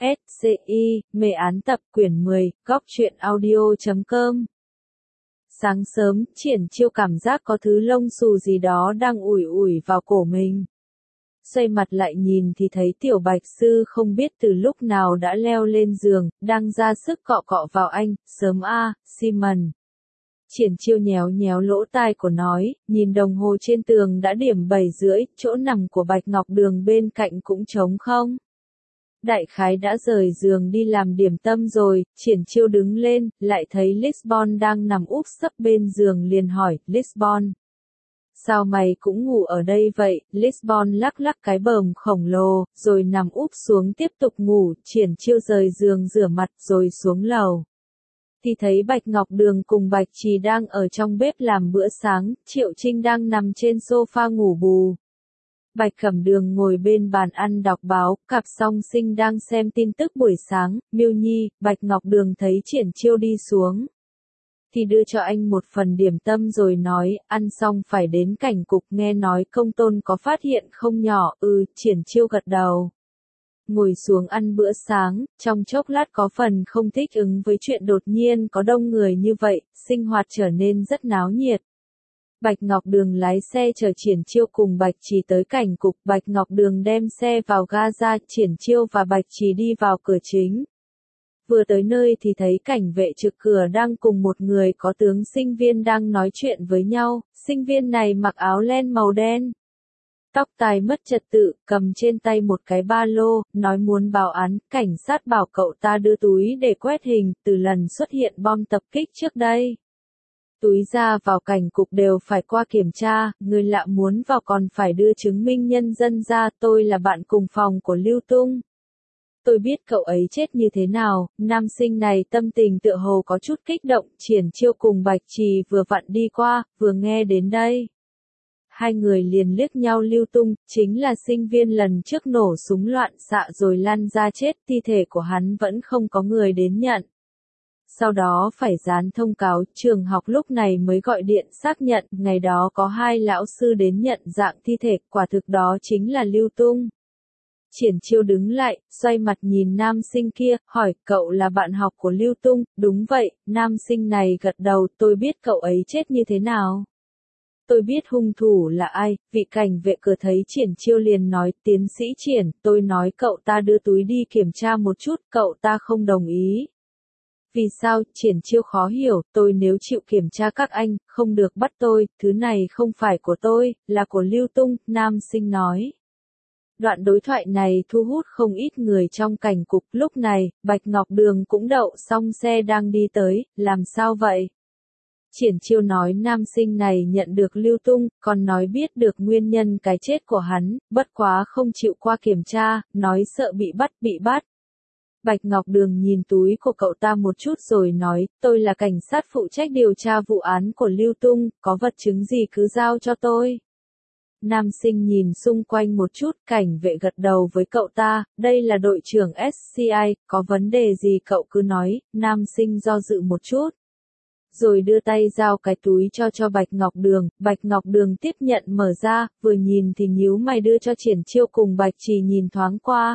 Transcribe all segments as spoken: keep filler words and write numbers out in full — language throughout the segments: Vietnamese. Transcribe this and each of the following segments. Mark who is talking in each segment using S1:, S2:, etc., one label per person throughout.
S1: S C I, mê án tập quyển mười, góc truyện audio chấm com. Sáng sớm, Triển Chiêu cảm giác có thứ lông xù gì đó đang ủi ủi vào cổ mình. Xoay mặt lại nhìn thì thấy Tiểu Bạch Sư không biết từ lúc nào đã leo lên giường, đang ra sức cọ cọ vào anh, sớm a, Simon. Triển Chiêu nhéo nhéo lỗ tai của nói, nhìn đồng hồ trên tường đã điểm bảy rưỡi, chỗ nằm của Bạch Ngọc Đường bên cạnh cũng trống không? Đại khái đã rời giường đi làm điểm tâm rồi. Triển Chiêu đứng lên, lại thấy Lisbon đang nằm úp sấp bên giường liền hỏi, Lisbon, sao mày cũng ngủ ở đây vậy? Lisbon lắc lắc cái bờm khổng lồ, rồi nằm úp xuống tiếp tục ngủ. Triển Chiêu rời giường rửa mặt rồi xuống lầu. Thì thấy Bạch Ngọc Đường cùng Bạch Trì đang ở trong bếp làm bữa sáng, Triệu Trinh đang nằm trên sofa ngủ bù. Bạch Cẩm Đường ngồi bên bàn ăn đọc báo, cặp song sinh đang xem tin tức buổi sáng. Miêu Nhi, Bạch Ngọc Đường thấy Triển Chiêu đi xuống, thì đưa cho anh một phần điểm tâm rồi nói, ăn xong phải đến cảnh cục, nghe nói Công Tôn có phát hiện không nhỏ. Ừ, Triển Chiêu gật đầu. Ngồi xuống ăn bữa sáng, trong chốc lát có phần không thích ứng với chuyện đột nhiên có đông người như vậy, sinh hoạt trở nên rất náo nhiệt. Bạch Ngọc Đường lái xe chở Triển Chiêu cùng Bạch Trì tới cảnh cục. Bạch Ngọc Đường đem xe vào ga ra, Triển Chiêu và Bạch Trì đi vào cửa chính. Vừa tới nơi thì thấy cảnh vệ trực cửa đang cùng một người có tướng sinh viên đang nói chuyện với nhau. Sinh viên này mặc áo len màu đen, tóc tai mất trật tự, cầm trên tay một cái ba lô, nói muốn báo án. Cảnh sát bảo cậu ta đưa túi để quét hình từ lần xuất hiện bom tập kích trước đây. Túi ra vào cảnh cục đều phải qua kiểm tra, người lạ muốn vào còn phải đưa chứng minh nhân dân ra. Tôi là bạn cùng phòng của Lưu Tung. Tôi biết cậu ấy chết như thế nào. Nam sinh này tâm tình tựa hồ có chút kích động. Triển Chiêu cùng Bạch Trì vừa vặn đi qua, vừa nghe đến đây. Hai người liền liếc nhau. Lưu Tung, chính là sinh viên lần trước nổ súng loạn xạ rồi lăn ra chết, thi thể của hắn vẫn không có người đến nhận. Sau đó phải dán thông cáo, trường học lúc này mới gọi điện xác nhận, ngày đó có hai lão sư đến nhận dạng thi thể, quả thực đó chính là Lưu Tung. Triển Chiêu đứng lại, xoay mặt nhìn nam sinh kia, hỏi, cậu là bạn học của Lưu Tung? Đúng vậy. Nam sinh này gật đầu, tôi biết cậu ấy chết như thế nào. Tôi biết hung thủ là ai. Vị cảnh vệ cửa thấy Triển Chiêu liền nói, tiến sĩ Triển, tôi nói cậu ta đưa túi đi kiểm tra một chút, cậu ta không đồng ý. Vì sao? Triển Chiêu khó hiểu, tôi nếu chịu kiểm tra các anh, không được bắt tôi, thứ này không phải của tôi, là của Lưu Tung, nam sinh nói. Đoạn đối thoại này thu hút không ít người trong cảnh cục. Lúc này, Bạch Ngọc Đường cũng đậu xong xe đang đi tới, làm sao vậy? Triển Chiêu nói nam sinh này nhận được Lưu Tung, còn nói biết được nguyên nhân cái chết của hắn, bất quá không chịu qua kiểm tra, nói sợ bị bắt, bị bắt. Bạch Ngọc Đường nhìn túi của cậu ta một chút rồi nói, tôi là cảnh sát phụ trách điều tra vụ án của Lưu Tung, có vật chứng gì cứ giao cho tôi. Nam sinh nhìn xung quanh một chút, cảnh vệ gật đầu với cậu ta, đây là đội trưởng S C I, có vấn đề gì cậu cứ nói. Nam sinh do dự một chút, rồi đưa tay giao cái túi cho cho Bạch Ngọc Đường. Bạch Ngọc Đường tiếp nhận mở ra, vừa nhìn thì nhíu mày đưa cho Triển Chiêu cùng Bạch Trì nhìn thoáng qua.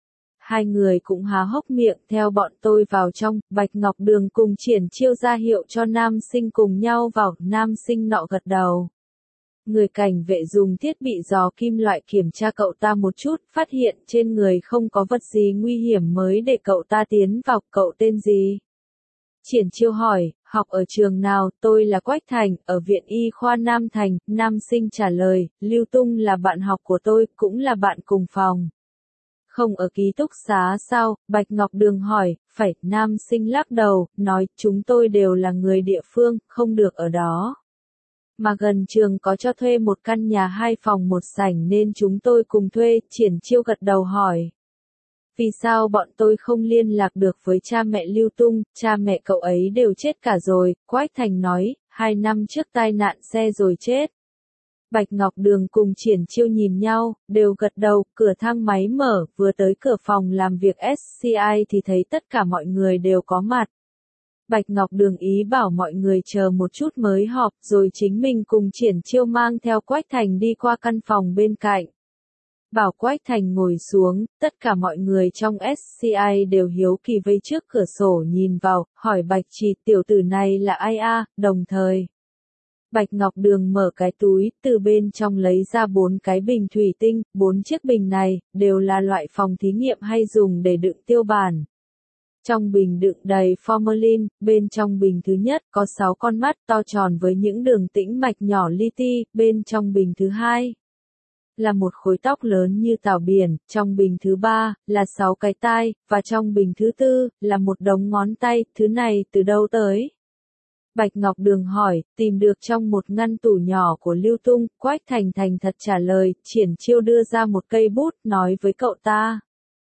S1: Hai người cũng há hốc miệng, theo bọn tôi vào trong. Bạch Ngọc Đường cùng Triển Chiêu ra hiệu cho nam sinh cùng nhau vào. Nam sinh nọ gật đầu. Người cảnh vệ dùng thiết bị dò kim loại kiểm tra cậu ta một chút, phát hiện trên người không có vật gì nguy hiểm mới để cậu ta tiến vào. Cậu tên gì? Triển Chiêu hỏi, học ở trường nào? Tôi là Quách Thành, ở Viện Y khoa Nam Thành. Nam sinh trả lời, Lưu Tung là bạn học của tôi, cũng là bạn cùng phòng. Không ở ký túc xá sao? Bạch Ngọc Đường hỏi, phải. Nam sinh lắc đầu, nói, chúng tôi đều là người địa phương, không được ở đó. Mà gần trường có cho thuê một căn nhà hai phòng một sảnh nên chúng tôi cùng thuê. Triển Chiêu gật đầu hỏi, vì sao bọn tôi không liên lạc được với cha mẹ Lưu Tung? Cha mẹ cậu ấy đều chết cả rồi. Quách Thành nói, hai năm trước tai nạn xe rồi chết. Bạch Ngọc Đường cùng Triển Chiêu nhìn nhau, đều gật đầu. Cửa thang máy mở, vừa tới cửa phòng làm việc S C I thì thấy tất cả mọi người đều có mặt. Bạch Ngọc Đường ý bảo mọi người chờ một chút mới họp, rồi chính mình cùng Triển Chiêu mang theo Quách Thành đi qua căn phòng bên cạnh. Bảo Quách Thành ngồi xuống, tất cả mọi người trong ét xê i đều hiếu kỳ vây trước cửa sổ nhìn vào, hỏi Bạch Trì tiểu tử này là ai a, đồng thời. Bạch Ngọc Đường mở cái túi, từ bên trong lấy ra bốn cái bình thủy tinh, bốn chiếc bình này, đều là loại phòng thí nghiệm hay dùng để đựng tiêu bản. Trong bình đựng đầy formalin, bên trong bình thứ nhất có sáu con mắt to tròn với những đường tĩnh mạch nhỏ li ti, bên trong bình thứ hai là một khối tóc lớn như tảo biển, trong bình thứ ba là sáu cái tai, và trong bình thứ tư là một đống ngón tay, thứ này từ đâu tới? Bạch Ngọc Đường hỏi, tìm được trong một ngăn tủ nhỏ của Lưu Tung, Quách Thành thành thật trả lời, Triển Chiêu đưa ra một cây bút, nói với cậu ta.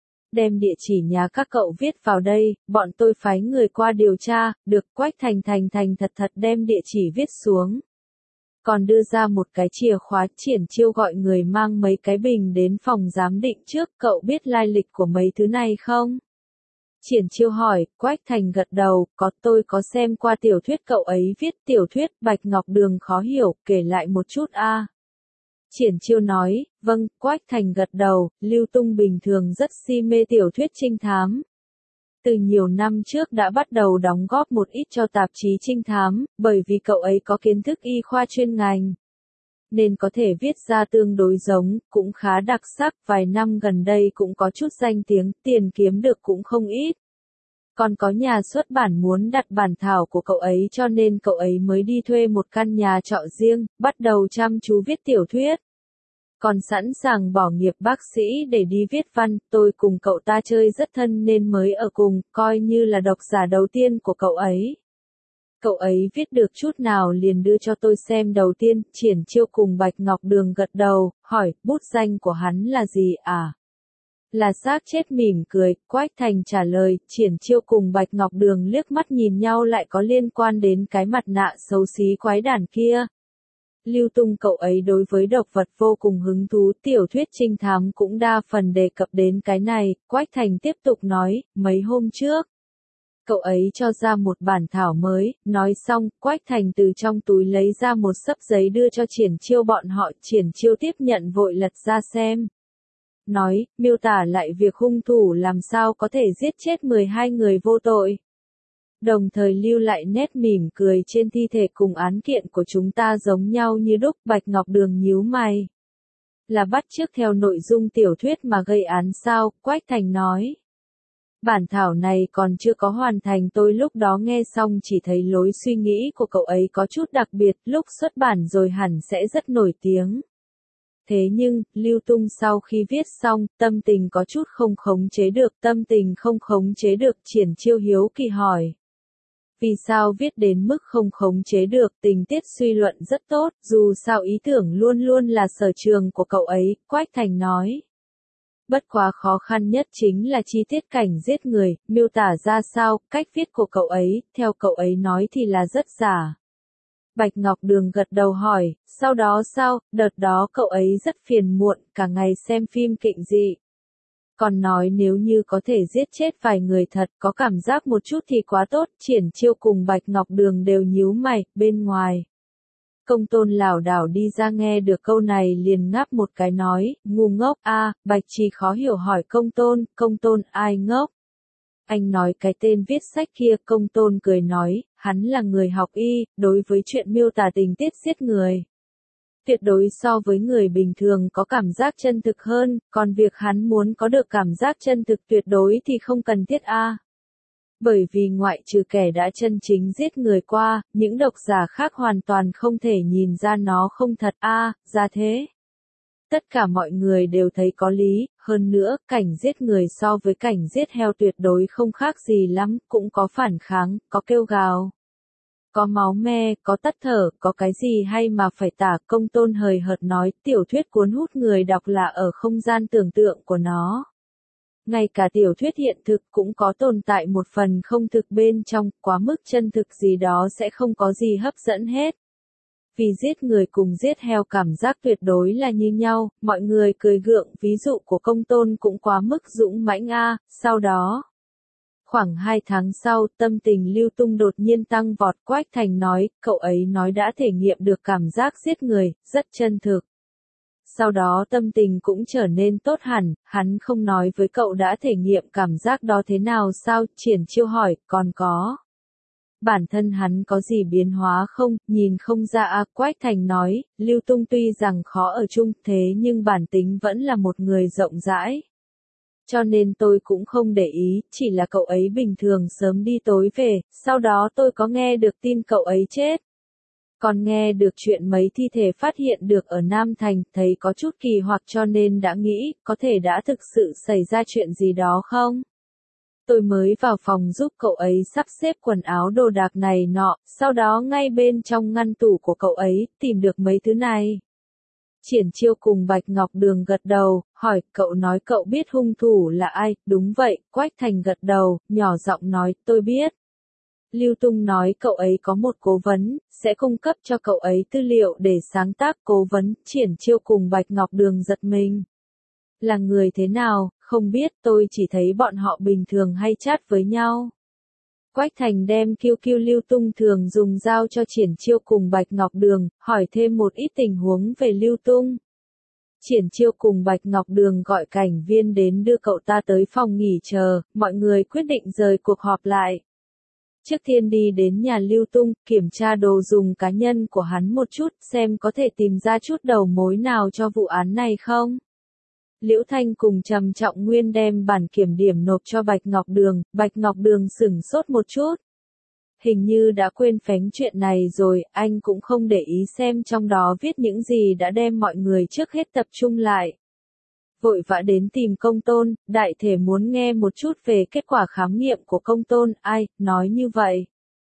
S1: Đem địa chỉ nhà các cậu viết vào đây, bọn tôi phái người qua điều tra, được Quách Thành thành thành thật thật đem địa chỉ viết xuống. Còn đưa ra một cái chìa khóa, Triển Chiêu gọi người mang mấy cái bình đến phòng giám định trước, cậu biết lai lịch của mấy thứ này không? Triển Chiêu hỏi, Quách Thành gật đầu, có tôi có xem qua tiểu thuyết cậu ấy viết tiểu thuyết, Bạch Ngọc Đường khó hiểu, kể lại một chút a. À. Triển Chiêu nói, vâng, Quách Thành gật đầu, Lưu Tung bình thường rất si mê tiểu thuyết trinh thám. Từ nhiều năm trước đã bắt đầu đóng góp một ít cho tạp chí trinh thám, bởi vì cậu ấy có kiến thức y khoa chuyên ngành. Nên có thể viết ra tương đối giống, cũng khá đặc sắc, vài năm gần đây cũng có chút danh tiếng, tiền kiếm được cũng không ít. Còn có nhà xuất bản muốn đặt bản thảo của cậu ấy cho nên cậu ấy mới đi thuê một căn nhà trọ riêng, bắt đầu chăm chú viết tiểu thuyết. Còn sẵn sàng bỏ nghiệp bác sĩ để đi viết văn, tôi cùng cậu ta chơi rất thân nên mới ở cùng, coi như là độc giả đầu tiên của cậu ấy. Cậu ấy viết được chút nào liền đưa cho tôi xem đầu tiên, Triển Chiêu cùng Bạch Ngọc Đường gật đầu, hỏi, bút danh của hắn là gì à? Là xác chết mỉm cười, Quách Thành trả lời, Triển Chiêu cùng Bạch Ngọc Đường liếc mắt nhìn nhau lại có liên quan đến cái mặt nạ xấu xí quái đản kia. Lưu Tung cậu ấy đối với độc vật vô cùng hứng thú, tiểu thuyết trinh thám cũng đa phần đề cập đến cái này, Quách Thành tiếp tục nói, mấy hôm trước. Cậu ấy cho ra một bản thảo mới, nói xong, Quách Thành từ trong túi lấy ra một xấp giấy đưa cho Triển Chiêu bọn họ, Triển Chiêu tiếp nhận vội lật ra xem. Nói, miêu tả lại việc hung thủ làm sao có thể giết chết mười hai người vô tội. Đồng thời lưu lại nét mỉm cười trên thi thể cùng án kiện của chúng ta giống nhau như đúc, Bạch Ngọc Đường nhíu mày. Là bắt chước theo nội dung tiểu thuyết mà gây án sao, Quách Thành nói. Bản thảo này còn chưa có hoàn thành, tôi lúc đó nghe xong chỉ thấy lối suy nghĩ của cậu ấy có chút đặc biệt, lúc xuất bản rồi hẳn sẽ rất nổi tiếng. Thế nhưng, Lưu Tung sau khi viết xong, tâm tình có chút không khống chế được, tâm tình không khống chế được, Triển Chiêu hiếu kỳ hỏi. Vì sao viết đến mức không khống chế được, tình tiết suy luận rất tốt, dù sao ý tưởng luôn luôn là sở trường của cậu ấy, Quách Thành nói. Bất quá khó khăn nhất chính là chi tiết cảnh giết người, miêu tả ra sao, cách viết của cậu ấy, theo cậu ấy nói thì là rất giả. Bạch Ngọc Đường gật đầu hỏi, sau đó sao, đợt đó cậu ấy rất phiền muộn, cả ngày xem phim kịnh dị. Còn nói nếu như có thể giết chết vài người thật, có cảm giác một chút thì quá tốt, Triển Chiêu cùng Bạch Ngọc Đường đều nhíu mày, bên ngoài. Công Tôn lảo đảo đi ra nghe được câu này liền ngáp một cái nói, ngu ngốc, a, Bạch Trì khó hiểu hỏi Công Tôn, Công Tôn ai ngốc? Anh nói cái tên viết sách kia, Công Tôn cười nói, hắn là người học y, đối với chuyện miêu tả tình tiết giết người. Tuyệt đối so với người bình thường có cảm giác chân thực hơn, còn việc hắn muốn có được cảm giác chân thực tuyệt đối thì không cần thiết a. À. Bởi vì ngoại trừ kẻ đã chân chính giết người qua, những độc giả khác hoàn toàn không thể nhìn ra nó không thật a, à, ra thế. Tất cả mọi người đều thấy có lý, hơn nữa, cảnh giết người so với cảnh giết heo tuyệt đối không khác gì lắm, cũng có phản kháng, có kêu gào. Có máu me, có tắt thở, có cái gì hay mà phải tả, Công Tôn hời hợt nói, tiểu thuyết cuốn hút người đọc là ở không gian tưởng tượng của nó. Ngay cả tiểu thuyết hiện thực cũng có tồn tại một phần không thực bên trong, quá mức chân thực gì đó sẽ không có gì hấp dẫn hết. Vì giết người cùng giết heo cảm giác tuyệt đối là như nhau, mọi người cười gượng, ví dụ của Công Tôn cũng quá mức dũng mãnh a, sau đó. Khoảng hai tháng sau, tâm tình Lưu Tung đột nhiên tăng vọt, Quách Thành nói, cậu ấy nói đã thể nghiệm được cảm giác giết người, rất chân thực. sau đó tâm tình cũng trở nên tốt hẳn, hắn không nói với cậu đã thể nghiệm cảm giác đó thế nào sao, Triển Chiêu hỏi, còn có. Bản thân hắn có gì biến hóa không, nhìn không ra à, Quách Thành nói, Lưu Tung tuy rằng khó ở chung thế nhưng bản tính vẫn là một người rộng rãi. Cho nên tôi cũng không để ý, chỉ là cậu ấy bình thường sớm đi tối về, sau đó tôi có nghe được tin cậu ấy chết. Còn nghe được chuyện mấy thi thể phát hiện được ở Nam Thành, thấy có chút kỳ hoặc cho nên đã nghĩ, có thể đã thực sự xảy ra chuyện gì đó không? Tôi mới vào phòng giúp cậu ấy sắp xếp quần áo đồ đạc này nọ, sau đó ngay bên trong ngăn tủ của cậu ấy, tìm được mấy thứ này. Triển Chiêu cùng Bạch Ngọc Đường gật đầu, hỏi, cậu nói cậu biết hung thủ là ai, đúng vậy, Quách Thành gật đầu, nhỏ giọng nói, tôi biết. Lưu Tung nói cậu ấy có một cố vấn, sẽ cung cấp cho cậu ấy tư liệu để sáng tác cố vấn, Triển Chiêu cùng Bạch Ngọc Đường giật mình. Là người thế nào, không biết, tôi chỉ thấy bọn họ bình thường hay chat với nhau. Quách Thành đem Q Q Lưu Tung thường dùng giao cho Triển Chiêu cùng Bạch Ngọc Đường, hỏi thêm một ít tình huống về Lưu Tung. Triển Chiêu cùng Bạch Ngọc Đường gọi cảnh viên đến đưa cậu ta tới phòng nghỉ chờ, mọi người quyết định rời cuộc họp lại. Trước tiên đi đến nhà Lưu Tung, kiểm tra đồ dùng cá nhân của hắn một chút, xem có thể tìm ra chút đầu mối nào cho vụ án này không. Liễu Thanh cùng Trầm Trọng Nguyên đem bản kiểm điểm nộp cho Bạch Ngọc Đường, Bạch Ngọc Đường sửng sốt một chút. Hình như đã quên phén chuyện này rồi, anh cũng không để ý xem trong đó viết những gì đã đem mọi người trước hết tập trung lại. Vội vã đến tìm Công Tôn, đại thể muốn nghe một chút về kết quả khám nghiệm của Công Tôn, ai, nói như vậy.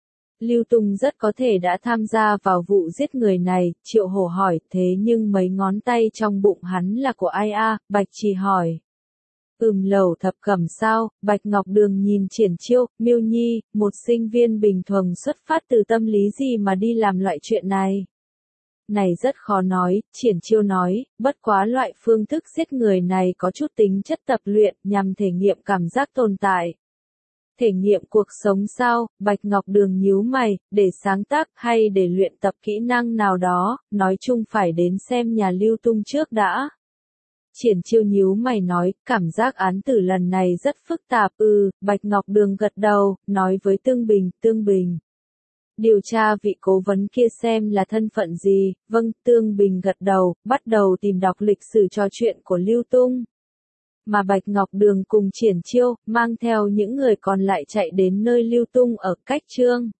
S1: Lưu Tung rất có thể đã tham gia vào vụ giết người này, Triệu Hổ hỏi, thế nhưng mấy ngón tay trong bụng hắn là của ai a? Bạch Trì hỏi. Ừm Lẩu Thập Cẩm sao, Bạch Ngọc Đường nhìn Triển Chiêu, Miêu Nhi, một sinh viên bình thường xuất phát từ tâm lý gì mà đi làm loại chuyện này. Này rất khó nói, Triển Chiêu nói, bất quá loại phương thức giết người này có chút tính chất tập luyện, nhằm thể nghiệm cảm giác tồn tại. Thể nghiệm cuộc sống sao, Bạch Ngọc Đường nhíu mày, để sáng tác hay để luyện tập kỹ năng nào đó, nói chung phải đến xem nhà Lưu Tung trước đã. Triển Chiêu nhíu mày nói, cảm giác án tử lần này rất phức tạp, ừ, Bạch Ngọc Đường gật đầu, nói với Tương Bình, Tương Bình. Điều tra vị cố vấn kia xem là thân phận gì, vâng, Tương Bình gật đầu, bắt đầu tìm đọc lịch sử trò chuyện của Lưu Tung. Mà Bạch Ngọc Đường cùng Triển Chiêu, mang theo những người còn lại chạy đến nơi Lưu Tung ở Cách Trương.